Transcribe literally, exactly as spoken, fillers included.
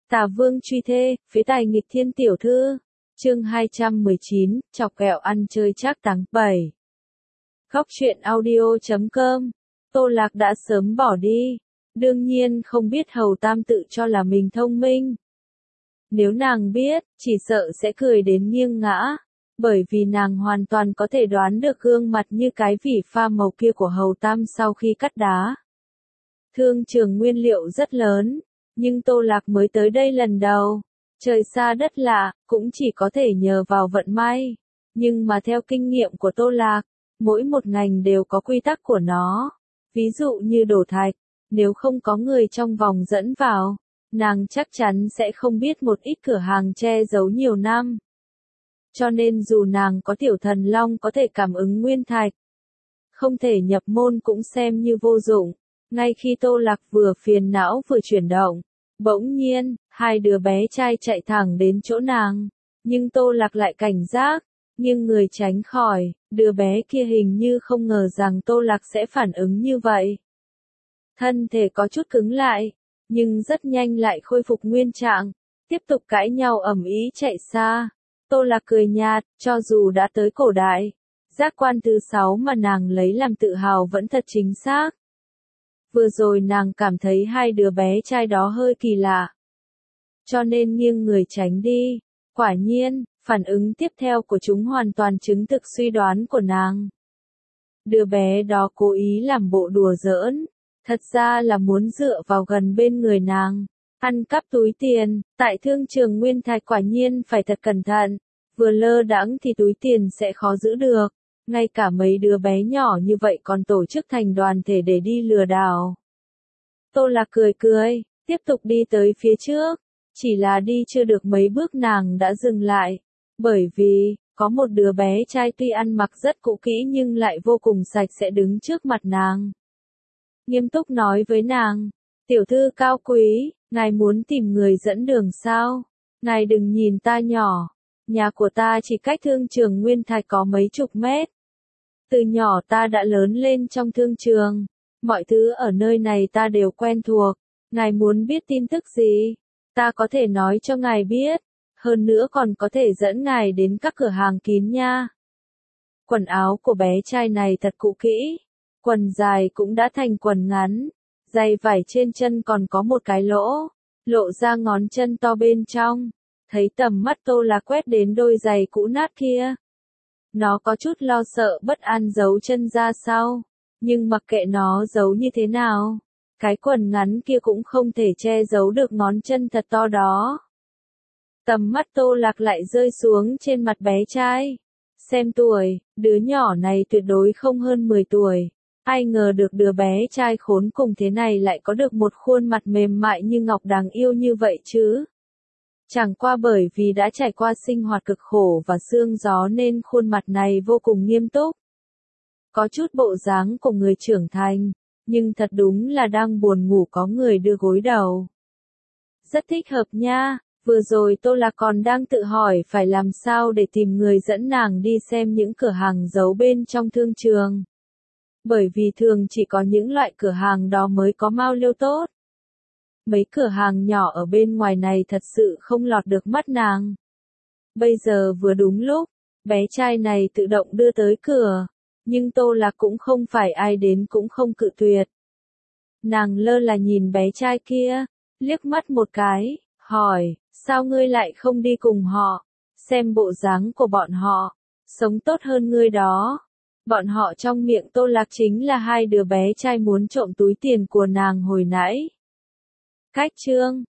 Tà Vương truy thê, phế tài nghịch thiên tiểu thư. Chương hai trăm mười chín, chọc ghẹo ăn chơi trác táng. bảy. Góc truyện audio chấm com. Tô Lạc đã sớm bỏ đi. Đương nhiên không biết Hầu Tam tự cho là mình thông minh. Nếu nàng biết, chỉ sợ sẽ cười đến nghiêng ngã. Bởi vì nàng hoàn toàn có thể đoán được gương mặt như cái vỉ pha màu kia của Hầu Tam sau khi cắt đá. Thương trường nguyên liệu rất lớn, nhưng Tô Lạc mới tới đây lần đầu. Trời xa đất lạ, cũng chỉ có thể nhờ vào vận may. Nhưng mà theo kinh nghiệm của Tô Lạc, mỗi một ngành đều có quy tắc của nó. Ví dụ như đổ thạch, nếu không có người trong vòng dẫn vào, nàng chắc chắn sẽ không biết một ít cửa hàng che giấu nhiều năm. Cho nên dù nàng có tiểu thần long có thể cảm ứng nguyên thạch, không thể nhập môn cũng xem như vô dụng. Ngay khi Tô Lạc vừa phiền não vừa chuyển động, bỗng nhiên, hai đứa bé trai chạy thẳng đến chỗ nàng. Nhưng Tô Lạc lại cảnh giác, nhưng người tránh khỏi, đứa bé kia hình như không ngờ rằng Tô Lạc sẽ phản ứng như vậy. Thân thể có chút cứng lại, nhưng rất nhanh lại khôi phục nguyên trạng, tiếp tục cãi nhau ầm ĩ chạy xa. Tô Lạc cười nhạt, cho dù đã tới cổ đại, giác quan thứ sáu mà nàng lấy làm tự hào vẫn thật chính xác. Vừa rồi nàng cảm thấy hai đứa bé trai đó hơi kỳ lạ, cho nên nghiêng người tránh đi. Quả nhiên, phản ứng tiếp theo của chúng hoàn toàn chứng thực suy đoán của nàng. Đứa bé đó cố ý làm bộ đùa giỡn, thật ra là muốn dựa vào gần bên người nàng, ăn cắp túi tiền. Tại thương trường nguyên thạch quả nhiên phải thật cẩn thận, vừa lơ đãng thì túi tiền sẽ khó giữ được. Ngay cả mấy đứa bé nhỏ như vậy còn tổ chức thành đoàn thể để đi lừa đảo. Tô Lạc cười cười, tiếp tục đi tới phía trước. Chỉ là đi chưa được mấy bước nàng đã dừng lại. Bởi vì, có một đứa bé trai tuy ăn mặc rất cũ kỹ nhưng lại vô cùng sạch sẽ đứng trước mặt nàng. Nghiêm túc nói với nàng, tiểu thư cao quý, ngài muốn tìm người dẫn đường sao? Ngài đừng nhìn ta nhỏ. Nhà của ta chỉ cách thương trường nguyên thạch có mấy chục mét. Từ nhỏ ta đã lớn lên trong thương trường. Mọi thứ ở nơi này ta đều quen thuộc. Ngài muốn biết tin tức gì? Ta có thể nói cho ngài biết. Hơn nữa còn có thể dẫn ngài đến các cửa hàng kín nha. Quần áo của bé trai này thật cũ kỹ. Quần dài cũng đã thành quần ngắn. Giày vải trên chân còn có một cái lỗ. Lộ ra ngón chân to bên trong. Thấy tầm mắt Tô Lạc quét đến đôi giày cũ nát kia. Nó có chút lo sợ bất an giấu chân ra sau. Nhưng mặc kệ nó giấu như thế nào, cái quần ngắn kia cũng không thể che giấu được ngón chân thật to đó. Tầm mắt Tô Lạc lại rơi xuống trên mặt bé trai. Xem tuổi, đứa nhỏ này tuyệt đối không hơn mười tuổi. Ai ngờ được đứa bé trai khốn cùng thế này lại có được một khuôn mặt mềm mại như ngọc đáng yêu như vậy chứ. Chẳng qua bởi vì đã trải qua sinh hoạt cực khổ và sương gió nên khuôn mặt này vô cùng nghiêm túc. Có chút bộ dáng của người trưởng thành, nhưng thật đúng là đang buồn ngủ có người đưa gối đầu. Rất thích hợp nha, vừa rồi Tô Lạc còn đang tự hỏi phải làm sao để tìm người dẫn nàng đi xem những cửa hàng giấu bên trong thương trường. Bởi vì thường chỉ có những loại cửa hàng đó mới có mao liêu tốt. Mấy cửa hàng nhỏ ở bên ngoài này thật sự không lọt được mắt nàng. Bây giờ vừa đúng lúc, bé trai này tự động đưa tới cửa, nhưng Tô Lạc cũng không phải ai đến cũng không cự tuyệt. Nàng lơ là nhìn bé trai kia, liếc mắt một cái, hỏi, sao ngươi lại không đi cùng họ, xem bộ dáng của bọn họ, sống tốt hơn ngươi đó. Bọn họ trong miệng Tô Lạc chính là hai đứa bé trai muốn trộm túi tiền của nàng hồi nãy. Cách chương,